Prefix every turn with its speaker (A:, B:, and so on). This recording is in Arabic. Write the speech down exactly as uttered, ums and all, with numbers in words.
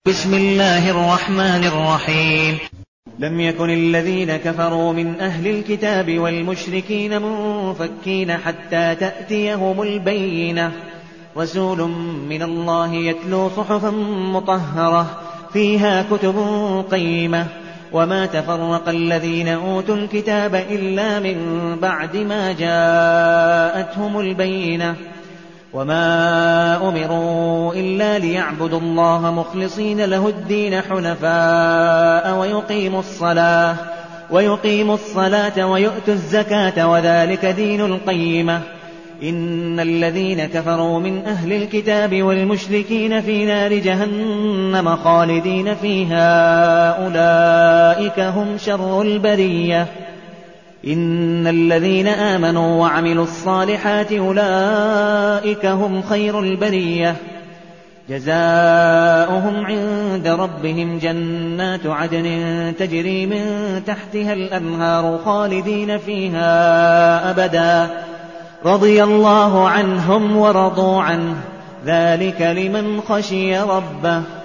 A: بسم الله الرحمن الرحيم. لم يكن الذين كفروا من أهل الكتاب والمشركين منفكين حتى تأتيهم البينة. رسول من الله يتلو صحفا مطهرة فيها كتب قيمة. وما تفرق الذين أوتوا الكتاب إلا من بعد ما جاءتهم البينة. وما أمروا إلا ليعبدوا الله مخلصين له الدين حنفاء ويقيموا الصلاة ويقيموا الصلاة ويؤتوا الزكاة وذلك دين القيمة. إن الذين كفروا من أهل الكتاب والمشركين في نار جهنم خالدين فيها أولئك هم شر البرية. إن الذين آمنوا وعملوا الصالحات أولئك هم خير البرية. جزاؤهم عند ربهم جنات عدن تجري من تحتها الأنهار خالدين فيها أبدا رضي الله عنهم ورضوا عنه ذلك لمن خشي ربه.